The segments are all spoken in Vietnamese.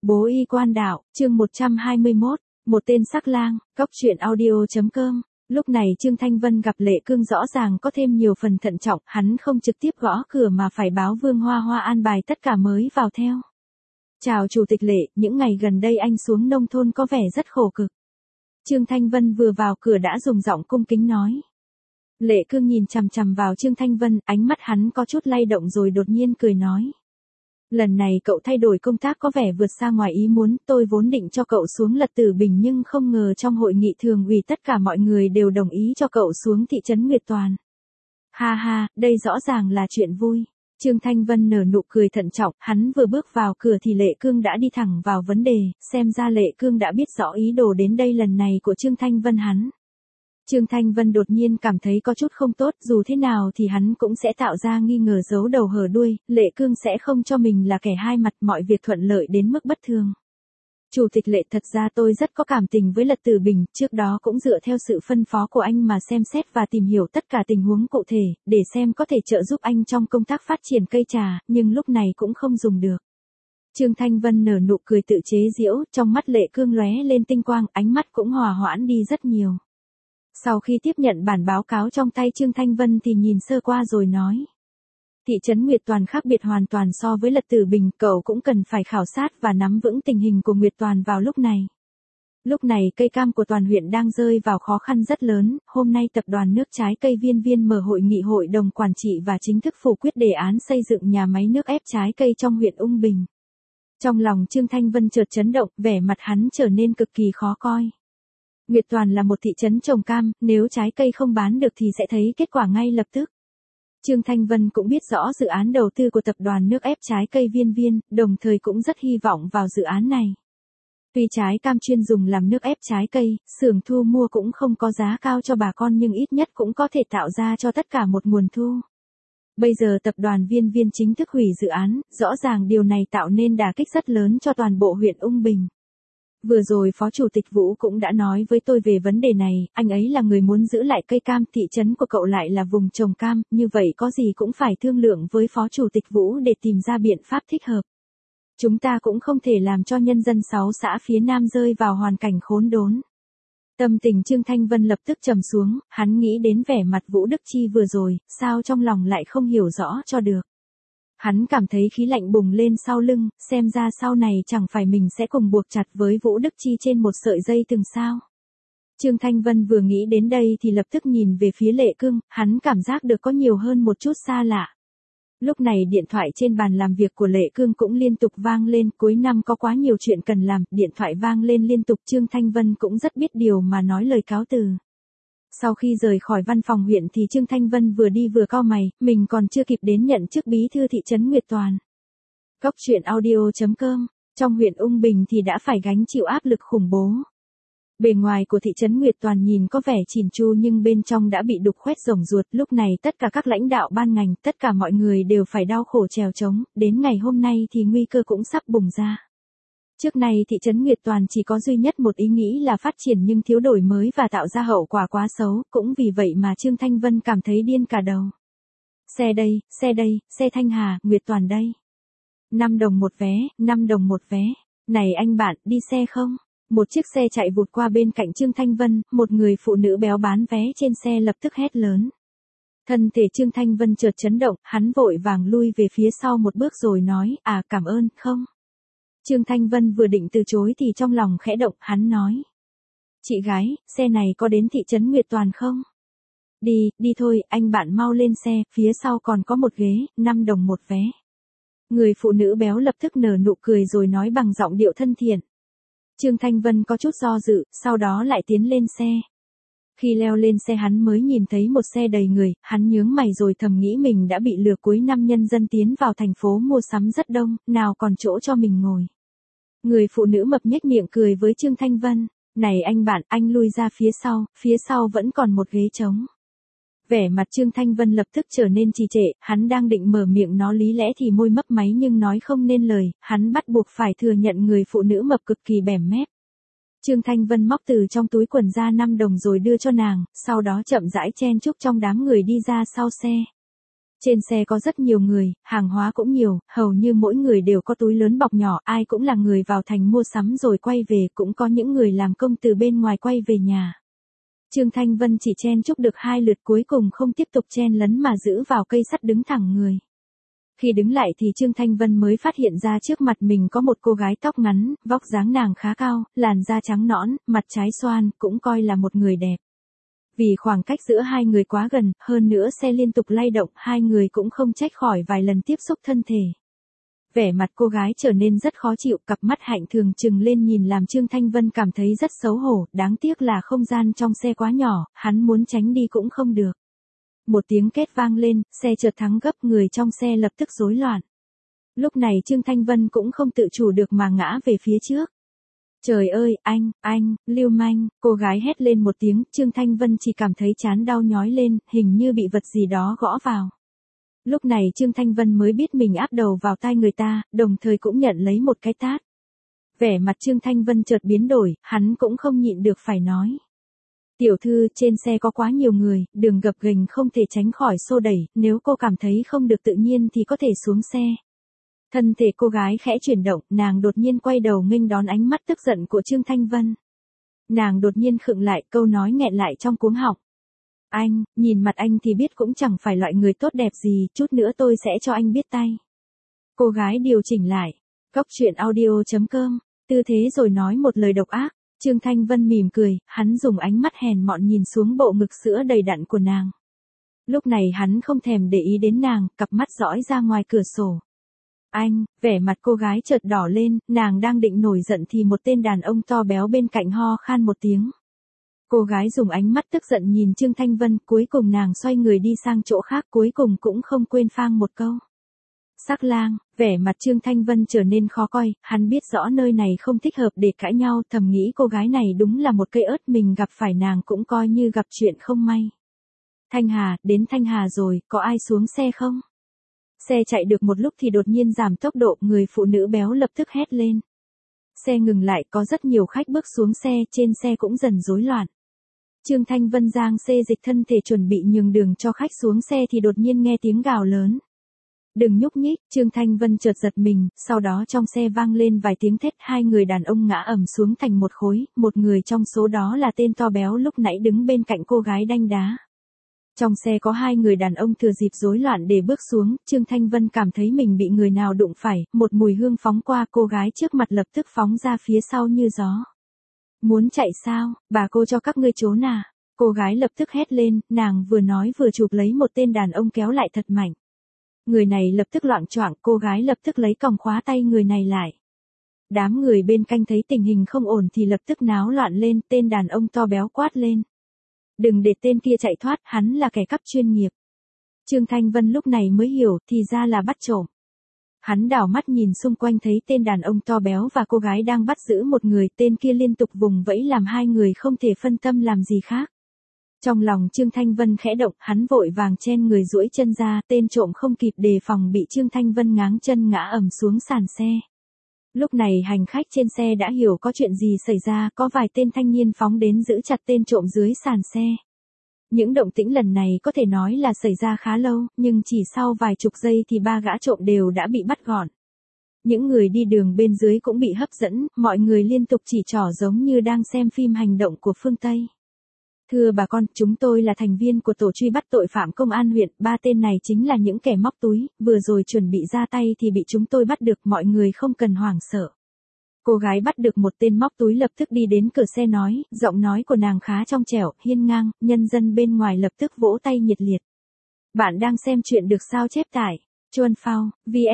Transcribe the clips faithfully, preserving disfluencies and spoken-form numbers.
Bố y quan đạo, chương một trăm hai mươi mốt, một tên sắc lang, cóc truyện audio.com. Lúc này Trương Thanh Vân gặp Lệ Cương rõ ràng có thêm nhiều phần thận trọng, hắn không trực tiếp gõ cửa mà phải báo Vương Hoa Hoa an bài tất cả mới vào theo. Chào Chủ tịch Lệ, những ngày gần đây anh xuống nông thôn có vẻ rất khổ cực. Trương Thanh Vân vừa vào cửa đã dùng giọng cung kính nói. Lệ Cương nhìn chằm chằm vào Trương Thanh Vân, ánh mắt hắn có chút lay động rồi đột nhiên cười nói. Lần này cậu thay đổi công tác có vẻ vượt xa ngoài ý muốn, tôi vốn định cho cậu xuống Lật Tử Bình nhưng không ngờ trong hội nghị thường ủy tất cả mọi người đều đồng ý cho cậu xuống thị trấn Nguyệt Toàn. Ha ha, đây rõ ràng là chuyện vui. Trương Thanh Vân nở nụ cười thận trọng, hắn vừa bước vào cửa thì Lệ Cương đã đi thẳng vào vấn đề, xem ra Lệ Cương đã biết rõ ý đồ đến đây lần này của Trương Thanh Vân hắn. Trương Thanh Vân đột nhiên cảm thấy có chút không tốt, dù thế nào thì hắn cũng sẽ tạo ra nghi ngờ giấu đầu hở đuôi, Lệ Cương sẽ không cho mình là kẻ hai mặt, mọi việc thuận lợi đến mức bất thường. Chủ tịch Lệ, thật ra tôi rất có cảm tình với Lật Tử Bình, trước đó cũng dựa theo sự phân phó của anh mà xem xét và tìm hiểu tất cả tình huống cụ thể, để xem có thể trợ giúp anh trong công tác phát triển cây trà, nhưng lúc này cũng không dùng được. Trương Thanh Vân nở nụ cười tự chế giễu, trong mắt Lệ Cương lóe lên tinh quang, ánh mắt cũng hòa hoãn đi rất nhiều. Sau khi tiếp nhận bản báo cáo trong tay Trương Thanh Vân thì nhìn sơ qua rồi nói. Thị trấn Nguyệt Toàn khác biệt hoàn toàn so với Lật Tử Bình, cậu cũng cần phải khảo sát và nắm vững tình hình của Nguyệt Toàn vào lúc này. Lúc này cây cam của toàn huyện đang rơi vào khó khăn rất lớn, hôm nay tập đoàn nước trái cây Viên Viên mở hội nghị hội đồng quản trị và chính thức phủ quyết đề án xây dựng nhà máy nước ép trái cây trong huyện Ung Bình. Trong lòng Trương Thanh Vân chợt chấn động, vẻ mặt hắn trở nên cực kỳ khó coi. Nguyệt Toàn là một thị trấn trồng cam, nếu trái cây không bán được thì sẽ thấy kết quả ngay lập tức. Trương Thanh Vân cũng biết rõ dự án đầu tư của tập đoàn nước ép trái cây Viên Viên, đồng thời cũng rất hy vọng vào dự án này. Tuy trái cam chuyên dùng làm nước ép trái cây, xưởng thu mua cũng không có giá cao cho bà con nhưng ít nhất cũng có thể tạo ra cho tất cả một nguồn thu. Bây giờ tập đoàn Viên Viên chính thức hủy dự án, rõ ràng điều này tạo nên đả kích rất lớn cho toàn bộ huyện Ung Bình. Vừa rồi Phó Chủ tịch Vũ cũng đã nói với tôi về vấn đề này, anh ấy là người muốn giữ lại cây cam, thị trấn của cậu lại là vùng trồng cam, như vậy có gì cũng phải thương lượng với Phó Chủ tịch Vũ để tìm ra biện pháp thích hợp. Chúng ta cũng không thể làm cho nhân dân sáu xã phía Nam rơi vào hoàn cảnh khốn đốn. Tâm tình Trương Thanh Vân lập tức trầm xuống, hắn nghĩ đến vẻ mặt Vũ Đức Chi vừa rồi, sao trong lòng lại không hiểu rõ cho được. Hắn cảm thấy khí lạnh bùng lên sau lưng, xem ra sau này chẳng phải mình sẽ cùng buộc chặt với Vũ Đức Chi trên một sợi dây từng sao. Trương Thanh Vân vừa nghĩ đến đây thì lập tức nhìn về phía Lệ Cương, hắn cảm giác được có nhiều hơn một chút xa lạ. Lúc này điện thoại trên bàn làm việc của Lệ Cương cũng liên tục vang lên, cuối năm có quá nhiều chuyện cần làm, điện thoại vang lên liên tục, Trương Thanh Vân cũng rất biết điều mà nói lời cáo từ. Sau khi rời khỏi văn phòng huyện thì Trương Thanh Vân vừa đi vừa cau mày, mình còn chưa kịp đến nhận chức bí thư thị trấn Nguyệt Toàn. Cóc truyện audio.com, trong huyện Ung Bình thì đã phải gánh chịu áp lực khủng bố. Bề ngoài của thị trấn Nguyệt Toàn nhìn có vẻ chỉn chu nhưng bên trong đã bị đục khoét rồng ruột, lúc này tất cả các lãnh đạo ban ngành, tất cả mọi người đều phải đau khổ trèo trống, đến ngày hôm nay thì nguy cơ cũng sắp bùng ra. Trước này thị trấn Nguyệt Toàn chỉ có duy nhất một ý nghĩ là phát triển nhưng thiếu đổi mới và tạo ra hậu quả quá xấu, cũng vì vậy mà Trương Thanh Vân cảm thấy điên cả đầu. Xe đây, xe đây, xe Thanh Hà, Nguyệt Toàn đây. năm đồng một vé, năm đồng một vé. Này anh bạn, đi xe không? Một chiếc xe chạy vụt qua bên cạnh Trương Thanh Vân, một người phụ nữ béo bán vé trên xe lập tức hét lớn. Thân thể Trương Thanh Vân chợt chấn động, hắn vội vàng lui về phía sau một bước rồi nói, à cảm ơn, không. Trương Thanh Vân vừa định từ chối thì trong lòng khẽ động, hắn nói. Chị gái, xe này có đến thị trấn Nguyệt Toàn không? Đi, đi thôi, anh bạn mau lên xe, phía sau còn có một ghế, năm đồng một vé. Người phụ nữ béo lập tức nở nụ cười rồi nói bằng giọng điệu thân thiện. Trương Thanh Vân có chút do dự, sau đó lại tiến lên xe. Khi leo lên xe hắn mới nhìn thấy một xe đầy người, hắn nhướng mày rồi thầm nghĩ mình đã bị lừa, cuối năm nhân dân tiến vào thành phố mua sắm rất đông, nào còn chỗ cho mình ngồi. Người phụ nữ mập nhếch miệng cười với Trương Thanh Vân, này anh bạn, anh lui ra phía sau, phía sau vẫn còn một ghế trống. Vẻ mặt Trương Thanh Vân lập tức trở nên trì trệ, hắn đang định mở miệng nói lý lẽ thì môi mấp máy nhưng nói không nên lời, hắn bắt buộc phải thừa nhận người phụ nữ mập cực kỳ bẻm mép. Trương Thanh Vân móc từ trong túi quần ra năm đồng rồi đưa cho nàng, sau đó chậm rãi chen chúc trong đám người đi ra sau xe. Trên xe có rất nhiều người, hàng hóa cũng nhiều, hầu như mỗi người đều có túi lớn bọc nhỏ, ai cũng là người vào thành mua sắm rồi quay về, cũng có những người làm công từ bên ngoài quay về nhà. Trương Thanh Vân chỉ chen chúc được hai lượt cuối cùng không tiếp tục chen lấn mà giữ vào cây sắt đứng thẳng người. Khi đứng lại thì Trương Thanh Vân mới phát hiện ra trước mặt mình có một cô gái tóc ngắn, vóc dáng nàng khá cao, làn da trắng nõn, mặt trái xoan, cũng coi là một người đẹp. Vì khoảng cách giữa hai người quá gần, hơn nữa xe liên tục lay động, hai người cũng không tránh khỏi vài lần tiếp xúc thân thể. Vẻ mặt cô gái trở nên rất khó chịu, cặp mắt hạnh thường trừng lên nhìn làm Trương Thanh Vân cảm thấy rất xấu hổ, đáng tiếc là không gian trong xe quá nhỏ, hắn muốn tránh đi cũng không được. Một tiếng két vang lên, xe chợt thắng gấp, người trong xe lập tức rối loạn. Lúc này Trương Thanh Vân cũng không tự chủ được mà ngã về phía trước. Trời ơi, anh, anh, lưu manh, cô gái hét lên một tiếng, Trương Thanh Vân chỉ cảm thấy trán đau nhói lên, hình như bị vật gì đó gõ vào. Lúc này Trương Thanh Vân mới biết mình áp đầu vào tai người ta, đồng thời cũng nhận lấy một cái tát. Vẻ mặt Trương Thanh Vân chợt biến đổi, hắn cũng không nhịn được phải nói. Tiểu thư, trên xe có quá nhiều người, đường gập ghềnh không thể tránh khỏi xô đẩy, nếu cô cảm thấy không được tự nhiên thì có thể xuống xe. Thân thể cô gái khẽ chuyển động, nàng đột nhiên quay đầu nghênh đón ánh mắt tức giận của Trương Thanh Vân. Nàng đột nhiên khựng lại, câu nói nghẹn lại trong cuống họng. Anh, nhìn mặt anh thì biết cũng chẳng phải loại người tốt đẹp gì, chút nữa tôi sẽ cho anh biết tay. Cô gái điều chỉnh lại. Góc truyện audio chấm com, tư thế rồi nói một lời độc ác. Trương Thanh Vân mỉm cười, hắn dùng ánh mắt hèn mọn nhìn xuống bộ ngực sữa đầy đặn của nàng. Lúc này hắn không thèm để ý đến nàng, cặp mắt dõi ra ngoài cửa sổ. Anh, vẻ mặt cô gái chợt đỏ lên, nàng đang định nổi giận thì một tên đàn ông to béo bên cạnh ho khan một tiếng. Cô gái dùng ánh mắt tức giận nhìn Trương Thanh Vân, cuối cùng nàng xoay người đi sang chỗ khác, cuối cùng cũng không quên phang một câu. Sắc lang, vẻ mặt Trương Thanh Vân trở nên khó coi, hắn biết rõ nơi này không thích hợp để cãi nhau, thầm nghĩ cô gái này đúng là một cây ớt, mình gặp phải nàng cũng coi như gặp chuyện không may. Thanh Hà, đến Thanh Hà rồi, có ai xuống xe không? Xe chạy được một lúc thì đột nhiên giảm tốc độ, người phụ nữ béo lập tức hét lên. Xe ngừng lại, có rất nhiều khách bước xuống xe, trên xe cũng dần rối loạn. Trương Thanh Vân giang xê dịch thân thể chuẩn bị nhường đường cho khách xuống xe thì đột nhiên nghe tiếng gào lớn. Đừng nhúc nhích, Trương Thanh Vân chợt giật mình, sau đó trong xe vang lên vài tiếng thét, hai người đàn ông ngã ầm xuống thành một khối, một người trong số đó là tên to béo lúc nãy đứng bên cạnh cô gái đanh đá. Trong xe có hai người đàn ông thừa dịp rối loạn để bước xuống, Trương Thanh Vân cảm thấy mình bị người nào đụng phải, một mùi hương phóng qua, cô gái trước mặt lập tức phóng ra phía sau như gió. Muốn chạy sao, bà cô cho các ngươi trốn à? Cô gái lập tức hét lên, nàng vừa nói vừa chụp lấy một tên đàn ông kéo lại thật mạnh. Người này lập tức loạng choạng, cô gái lập tức lấy còng khóa tay người này lại. Đám người bên cạnh thấy tình hình không ổn thì lập tức náo loạn lên, tên đàn ông to béo quát lên. Đừng để tên kia chạy thoát, hắn là kẻ cắp chuyên nghiệp. Trương Thanh Vân lúc này mới hiểu, thì ra là bắt trộm. Hắn đảo mắt nhìn xung quanh thấy tên đàn ông to béo và cô gái đang bắt giữ một người, tên kia liên tục vùng vẫy làm hai người không thể phân tâm làm gì khác. Trong lòng Trương Thanh Vân khẽ động, hắn vội vàng chen người duỗi chân ra, tên trộm không kịp đề phòng bị Trương Thanh Vân ngáng chân ngã ầm xuống sàn xe. Lúc này hành khách trên xe đã hiểu có chuyện gì xảy ra, có vài tên thanh niên phóng đến giữ chặt tên trộm dưới sàn xe. Những động tĩnh lần này có thể nói là xảy ra khá lâu, nhưng chỉ sau vài chục giây thì ba gã trộm đều đã bị bắt gọn. Những người đi đường bên dưới cũng bị hấp dẫn, mọi người liên tục chỉ trỏ giống như đang xem phim hành động của phương Tây. Thưa bà con, chúng tôi là thành viên của tổ truy bắt tội phạm công an huyện, ba tên này chính là những kẻ móc túi, vừa rồi chuẩn bị ra tay thì bị chúng tôi bắt được, mọi người không cần hoảng sợ. Cô gái bắt được một tên móc túi lập tức đi đến cửa xe nói, giọng nói của nàng khá trong trẻo, hiên ngang, nhân dân bên ngoài lập tức vỗ tay nhiệt liệt. Bạn đang xem chuyện được sao chép tải. Chuan Phao,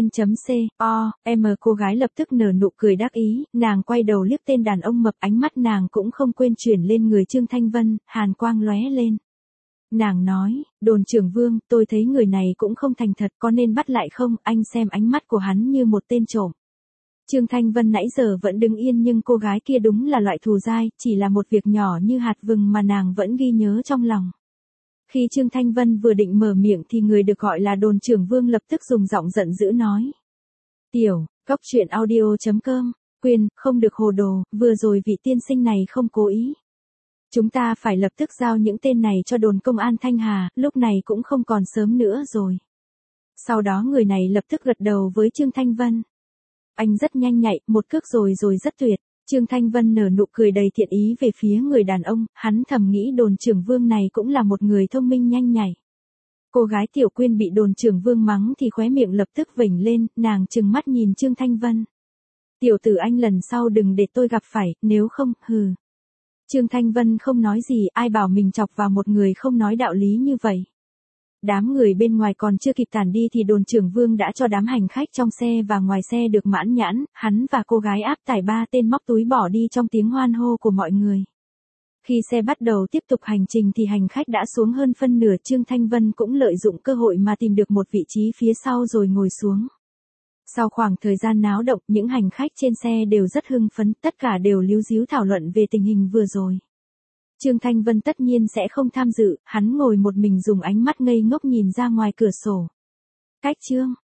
vn.co.m cô gái lập tức nở nụ cười đắc ý, nàng quay đầu liếc tên đàn ông mập, ánh mắt nàng cũng không quên chuyển lên người Trương Thanh Vân, hàn quang lóe lên. Nàng nói, đồn trưởng Vương, tôi thấy người này cũng không thành thật, có nên bắt lại không, anh xem ánh mắt của hắn như một tên trộm. Trương Thanh Vân nãy giờ vẫn đứng yên nhưng cô gái kia đúng là loại thù dai, chỉ là một việc nhỏ như hạt vừng mà nàng vẫn ghi nhớ trong lòng. Khi Trương Thanh Vân vừa định mở miệng thì người được gọi là đồn trưởng Vương lập tức dùng giọng giận dữ nói. Tiểu, góc truyện audio chấm com, quyền, không được hồ đồ, vừa rồi vị tiên sinh này không cố ý. Chúng ta phải lập tức giao những tên này cho đồn công an Thanh Hà, lúc này cũng không còn sớm nữa rồi. Sau đó người này lập tức gật đầu với Trương Thanh Vân. Anh rất nhanh nhạy, một cước rồi rồi rất tuyệt. Trương Thanh Vân nở nụ cười đầy thiện ý về phía người đàn ông, hắn thầm nghĩ đồn trưởng Vương này cũng là một người thông minh nhanh nhạy. Cô gái Tiểu Quyên bị đồn trưởng Vương mắng thì khóe miệng lập tức vểnh lên, nàng trừng mắt nhìn Trương Thanh Vân. Tiểu tử anh lần sau đừng để tôi gặp phải, nếu không, hừ. Trương Thanh Vân không nói gì, ai bảo mình chọc vào một người không nói đạo lý như vậy. Đám người bên ngoài còn chưa kịp tản đi thì đồn trưởng Vương đã cho đám hành khách trong xe và ngoài xe được mãn nhãn, hắn và cô gái áp tải ba tên móc túi bỏ đi trong tiếng hoan hô của mọi người. Khi xe bắt đầu tiếp tục hành trình thì hành khách đã xuống hơn phân nửa, Trương Thanh Vân cũng lợi dụng cơ hội mà tìm được một vị trí phía sau rồi ngồi xuống. Sau khoảng thời gian náo động, những hành khách trên xe đều rất hưng phấn, tất cả đều líu díu thảo luận về tình hình vừa rồi. Trương Thanh Vân tất nhiên sẽ không tham dự, hắn ngồi một mình dùng ánh mắt ngây ngốc nhìn ra ngoài cửa sổ. Cách Trương